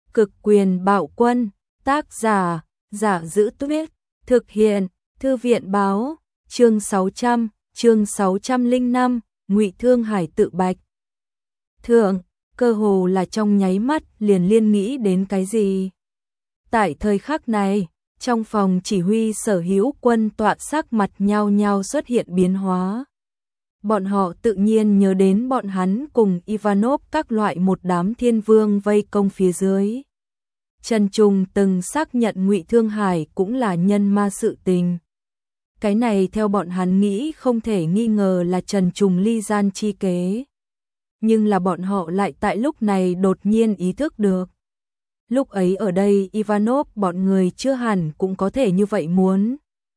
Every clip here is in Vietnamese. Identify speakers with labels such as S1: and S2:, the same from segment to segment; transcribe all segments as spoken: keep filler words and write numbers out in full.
S1: Cực quyền bạo quân, tác giả, Giả Giữ Tuyết, thực hiện, Thư viện báo, chương sáu trăm, chương sáu trăm lẻ năm, Ngụy Thương Hải tự bạch. Thượng, cơ hồ là trong nháy mắt liền liên nghĩ đến cái gì. Tại thời khắc này, trong phòng chỉ huy sở hữu quân tọa sắc mặt nhao nhao xuất hiện biến hóa. Bọn họ tự nhiên nhớ đến bọn hắn cùng Ivanov các loại một đám thiên vương vây công phía dưới. Trần Trùng từng xác nhận Ngụy Thương Hải cũng là nhân ma sự tình. Cái này theo bọn hắn nghĩ không thể nghi ngờ là Trần Trùng ly gian chi kế. Nhưng là bọn họ lại tại lúc này đột nhiên ý thức được. Lúc ấy ở đây Ivanov bọn người chưa hẳn cũng có thể như vậy muốn.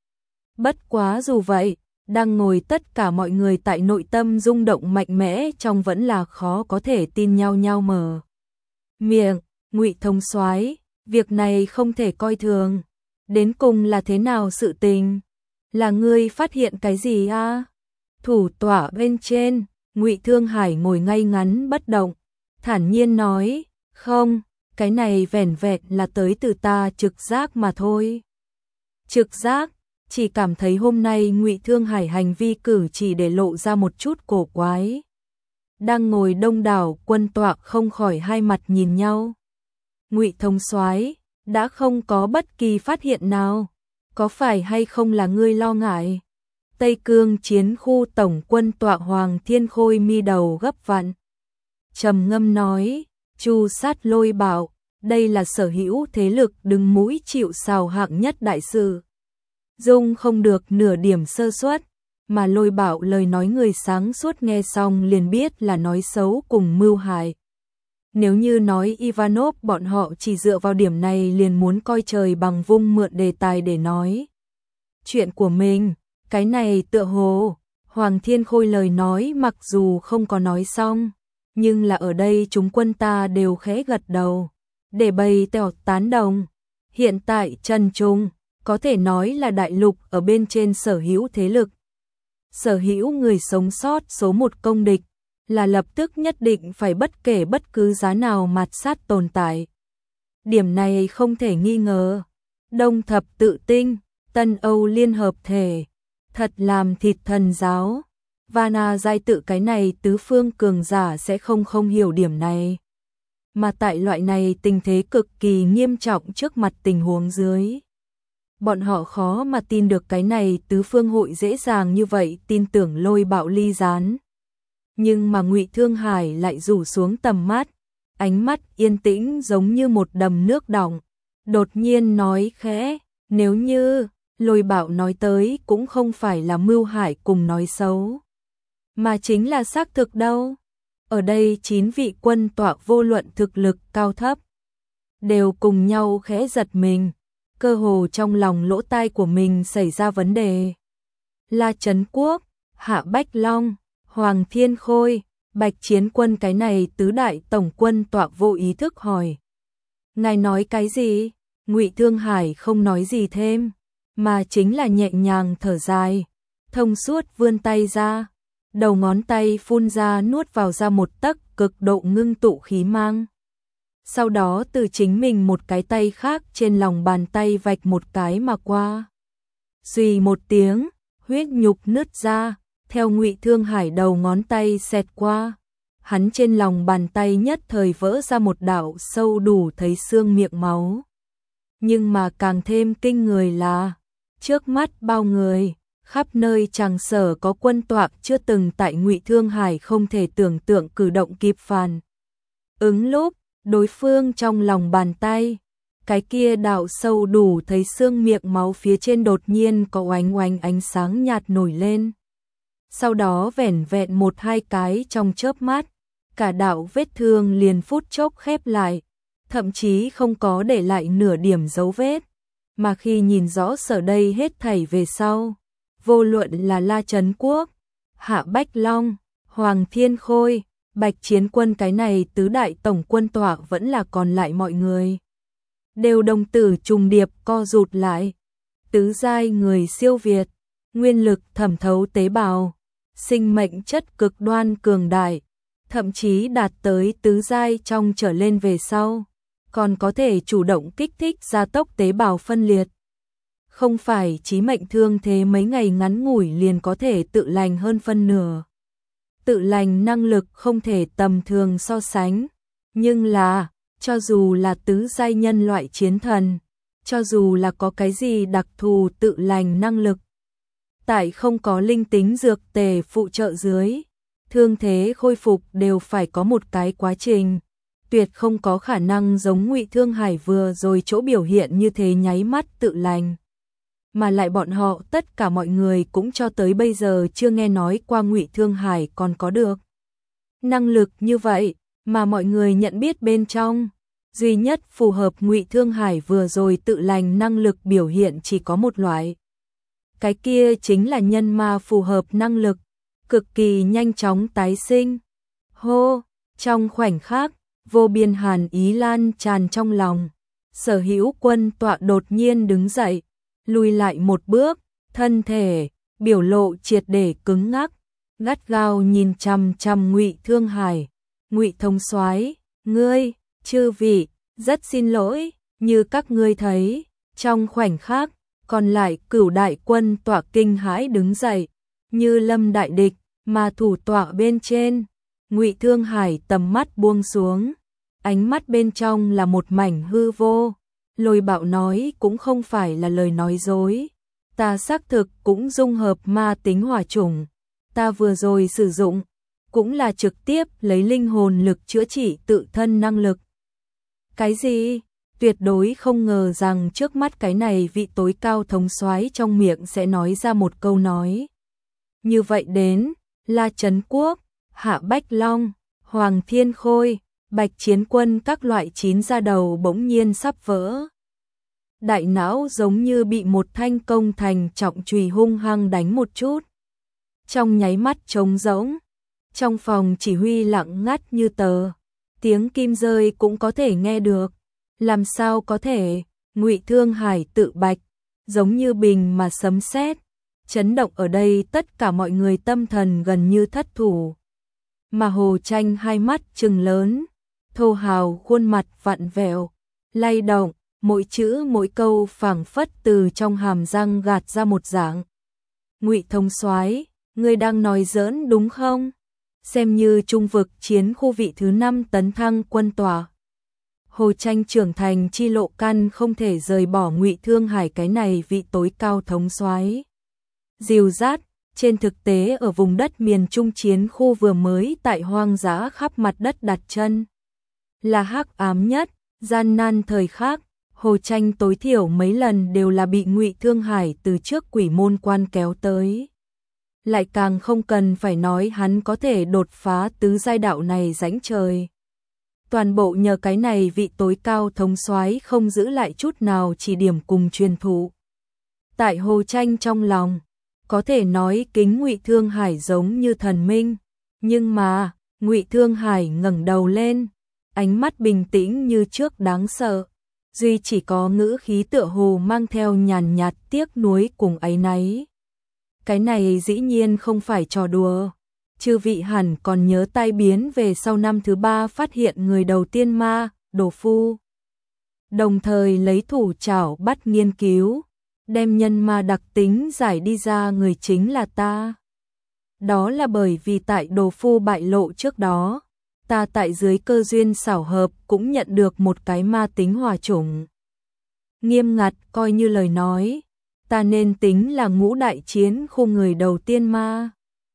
S1: Bất quá dù vậy, đang ngồi tất cả mọi người tại nội tâm rung động mạnh mẽ trong vẫn là khó có thể tin nhau nhau mở miệng. Ngụy Thống soái, việc này không thể coi thường. Đến cùng là thế nào sự tình? Là ngươi phát hiện cái gì a? À? Thủ tọa bên trên, Ngụy Thương Hải ngồi ngay ngắn bất động, thản nhiên nói, không, cái này vẻn vẹn là tới từ ta trực giác mà thôi. Trực giác, chỉ cảm thấy hôm nay Ngụy Thương Hải hành vi cử chỉ để lộ ra một chút cổ quái. Đang ngồi đông đảo quân tọa không khỏi hai mặt nhìn nhau. Ngụy Thống soái, đã không có bất kỳ phát hiện nào, có phải hay không là ngươi lo ngại? Tây Cương chiến khu tổng quân tọa Hoàng Thiên Khôi mi đầu gấp vặn, trầm ngâm nói, Chu Sát Lôi bảo, đây là sở hữu thế lực đứng mũi chịu sào hạng nhất đại sự. Dung không được nửa điểm sơ suất, mà Lôi bảo lời nói người sáng suốt nghe xong liền biết là nói xấu cùng mưu hại. Nếu như nói Ivanov bọn họ chỉ dựa vào điểm này liền muốn coi trời bằng vung mượn đề tài để nói chuyện của mình, cái này tựa hồ, Hoàng Thiên Khôi lời nói mặc dù không có nói xong, nhưng là ở đây chúng quân ta đều khẽ gật đầu, để bày tỏ tán đồng. Hiện tại Trần Trung, có thể nói là đại lục ở bên trên sở hữu thế lực. Sở hữu người sống sót số một công địch, là lập tức nhất định phải bất kể bất cứ giá nào mạt sát tồn tại. Điểm này không thể nghi ngờ. Đông thập tự tinh, Tân Âu liên hợp thể, thật làm thịt thần giáo. Vana giai tự cái này tứ phương cường giả sẽ không không hiểu điểm này. Mà tại loại này tình thế cực kỳ nghiêm trọng trước mặt tình huống dưới. Bọn họ khó mà tin được cái này tứ phương hội dễ dàng như vậy tin tưởng Lôi bạo ly gián. Nhưng mà Ngụy Thương Hải lại rủ xuống tầm mắt, ánh mắt yên tĩnh giống như một đầm nước đọng, đột nhiên nói khẽ, nếu như Lôi Bảo nói tới cũng không phải là mưu hại cùng nói xấu, mà chính là xác thực đâu. Ở đây chín vị quân tọa vô luận thực lực cao thấp, đều cùng nhau khẽ giật mình, cơ hồ trong lòng lỗ tai của mình xảy ra vấn đề. La Trấn Quốc, Hạ Bách Long, Hoàng Thiên Khôi, Bạch Chiến Quân cái này tứ đại tổng quân tọa vô ý thức hỏi. Ngài nói cái gì? Ngụy Thương Hải không nói gì thêm, mà chính là nhẹ nhàng thở dài, thông suốt vươn tay ra, đầu ngón tay phun ra nuốt vào ra một tấc cực độ ngưng tụ khí mang. Sau đó từ chính mình một cái tay khác trên lòng bàn tay vạch một cái mà qua. Xùy một tiếng, huyết nhục nứt ra. Theo Ngụy Thương Hải đầu ngón tay xẹt qua, hắn trên lòng bàn tay nhất thời vỡ ra một đạo sâu đủ thấy xương miệng máu. Nhưng mà càng thêm kinh người là, trước mắt bao người, khắp nơi tràng sở có quân tọa chưa từng tại Ngụy Thương Hải không thể tưởng tượng cử động kịp phản ứng lúc, đối phương trong lòng bàn tay, cái kia đạo sâu đủ thấy xương miệng máu phía trên đột nhiên có oánh oánh ánh sáng nhạt nổi lên. Sau đó vẻn vẹn một hai cái trong chớp mắt, cả đạo vết thương liền phút chốc khép lại, thậm chí không có để lại nửa điểm dấu vết. Mà khi nhìn rõ sở đây hết thảy về sau, vô luận là La Trấn Quốc, Hạ Bách Long, Hoàng Thiên Khôi, Bạch Chiến Quân cái này tứ đại tổng quân tọa vẫn là còn lại mọi người. Đều đồng tử trùng điệp co rụt lại, tứ giai người siêu việt, nguyên lực thẩm thấu tế bào. Sinh mệnh chất cực đoan cường đại, thậm chí đạt tới tứ giai trong trở lên về sau, còn có thể chủ động kích thích gia tốc tế bào phân liệt. Không phải chí mệnh thương thế mấy ngày ngắn ngủi liền có thể tự lành hơn phân nửa. Tự lành năng lực không thể tầm thường so sánh, nhưng là, cho dù là tứ giai nhân loại chiến thần, cho dù là có cái gì đặc thù tự lành năng lực, tại không có linh tính dược tề phụ trợ dưới, thương thế khôi phục đều phải có một cái quá trình, tuyệt không có khả năng giống Ngụy Thương Hải vừa rồi chỗ biểu hiện như thế nháy mắt tự lành. Mà lại bọn họ tất cả mọi người cũng cho tới bây giờ chưa nghe nói qua Ngụy Thương Hải còn có được năng lực như vậy, mà mọi người nhận biết bên trong, duy nhất phù hợp Ngụy Thương Hải vừa rồi tự lành năng lực biểu hiện chỉ có một loại. Cái kia chính là nhân ma phù hợp năng lực, cực kỳ nhanh chóng tái sinh. Hô, trong khoảnh khắc, vô biên hàn ý lan tràn trong lòng, Sở Hữu Quân tọa đột nhiên đứng dậy, lùi lại một bước, thân thể, biểu lộ triệt để cứng ngắc, gắt gao nhìn chằm chằm Ngụy Thương Hải. Ngụy Thống soái, ngươi, chư vị, rất xin lỗi, như các ngươi thấy, trong khoảnh khắc, còn lại cửu đại quân tọa kinh hãi đứng dậy, như lâm đại địch, mà thủ tọa bên trên, Ngụy Thương Hải tầm mắt buông xuống, ánh mắt bên trong là một mảnh hư vô. Lôi Bạo nói cũng không phải là lời nói dối, ta xác thực cũng dung hợp ma tính hỏa chủng, ta vừa rồi sử dụng, cũng là trực tiếp lấy linh hồn lực chữa trị tự thân năng lực. Cái gì? Tuyệt đối không ngờ rằng trước mắt cái này vị tối cao thống soái trong miệng sẽ nói ra một câu nói. Như vậy đến, La Trấn Quốc, Hạ Bách Long, Hoàng Thiên Khôi, Bạch Chiến Quân các loại chín ra đầu bỗng nhiên sắp vỡ. Đại não giống như bị một thanh công thành trọng chùy hung hăng đánh một chút. Trong nháy mắt trống rỗng, trong phòng chỉ huy lặng ngắt như tờ, tiếng kim rơi cũng có thể nghe được. Làm sao có thể? Ngụy Thương Hải tự bạch, giống như bình mà sấm sét, chấn động ở đây tất cả mọi người tâm thần gần như thất thủ. Mà Hồ Tranh hai mắt trừng lớn, thô hào khuôn mặt vặn vẹo, lay động, mỗi chữ mỗi câu phảng phất từ trong hàm răng gạt ra một dạng. Ngụy Thống soái, ngươi đang nói giỡn đúng không? Xem như trung vực chiến khu vị thứ năm tấn thăng quân tòa. Hồ Tranh trưởng thành chi lộ căn không thể rời bỏ Ngụy Thương Hải cái này vị tối cao thống soái. Dìu dát, trên thực tế ở vùng đất miền Trung chiến khu vừa mới tại hoang dã khắp mặt đất đặt chân. Là hắc ám nhất, gian nan thời khắc, Hồ Tranh tối thiểu mấy lần đều là bị Ngụy Thương Hải từ trước quỷ môn quan kéo tới. Lại càng không cần phải nói hắn có thể đột phá tứ giai đạo này rãnh trời. Toàn bộ nhờ cái này vị tối cao thống soái không giữ lại chút nào chỉ điểm cùng truyền thụ. Tại Hồ Tranh trong lòng, có thể nói kính Ngụy Thương Hải giống như thần minh, nhưng mà, Ngụy Thương Hải ngẩng đầu lên, ánh mắt bình tĩnh như trước đáng sợ, duy chỉ có ngữ khí tựa hồ mang theo nhàn nhạt tiếc nuối cùng áy náy. Cái này dĩ nhiên không phải trò đùa. Chư vị hẳn còn nhớ tai biến về sau năm thứ ba phát hiện người đầu tiên ma, Đồ Phu. Đồng thời lấy thủ chảo bắt nghiên cứu, đem nhân ma đặc tính giải đi ra người chính là ta. Đó là bởi vì tại Đồ Phu bại lộ trước đó, ta tại dưới cơ duyên xảo hợp cũng nhận được một cái ma tính hỏa chủng. Nghiêm ngặt coi như lời nói, ta nên tính là ngũ đại chiến khu người đầu tiên ma.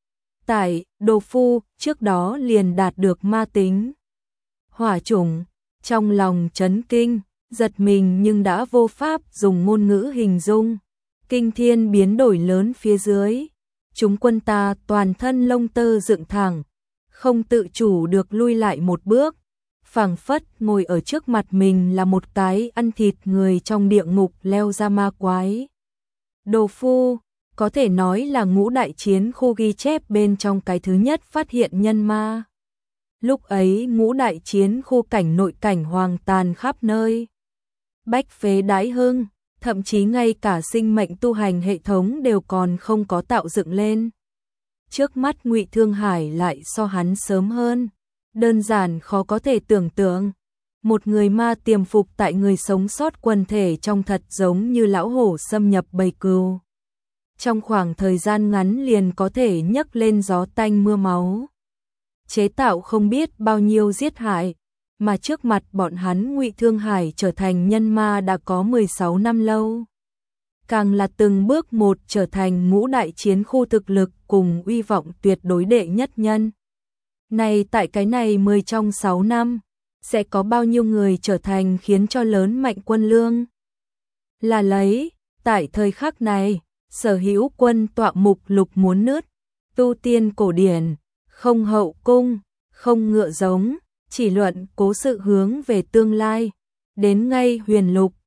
S1: Tại Đồ Phu trước đó liền đạt được ma tính hỏa chủng, trong lòng chấn kinh, giật mình nhưng đã vô pháp dùng ngôn ngữ hình dung. Kinh thiên biến đổi lớn phía dưới, chúng quân ta toàn thân lông tơ dựng thẳng, không tự chủ được lui lại một bước, phảng phất ngồi ở trước mặt mình là một cái ăn thịt người trong địa ngục leo ra ma quái. Đồ Phu có thể nói là ngũ đại chiến khu ghi chép bên trong cái thứ nhất phát hiện nhân ma. Lúc ấy ngũ đại chiến khu cảnh nội cảnh hoàng tàn khắp nơi. Bách phế đái hưng, thậm chí ngay cả sinh mệnh tu hành hệ thống đều còn không có tạo dựng lên. Trước mắt Ngụy Thương Hải lại so hắn sớm hơn, đơn giản khó có thể tưởng tượng. một người ma tiềm phục tại người sống sót quần thể trong thật giống như lão hổ xâm nhập bầy cừu. Trong khoảng thời gian ngắn liền có thể nhấc lên gió tanh mưa máu. Chế tạo không biết bao nhiêu giết hại, mà trước mặt bọn hắn Ngụy Thương Hải trở thành nhân ma đã có mười sáu năm lâu. Càng là từng bước một trở thành ngũ đại chiến khu thực lực cùng uy vọng tuyệt đối đệ nhất nhân. Này tại cái này mười trong sáu năm, sẽ có bao nhiêu người trở thành khiến cho lớn mạnh quân lương? Là lấy, tại thời khắc này, sở hữu quân tọa mục lục muốn nứt, tu tiên cổ điển, không hậu cung, không ngựa giống, chỉ luận cố sự hướng về tương lai, đến ngay huyền lục,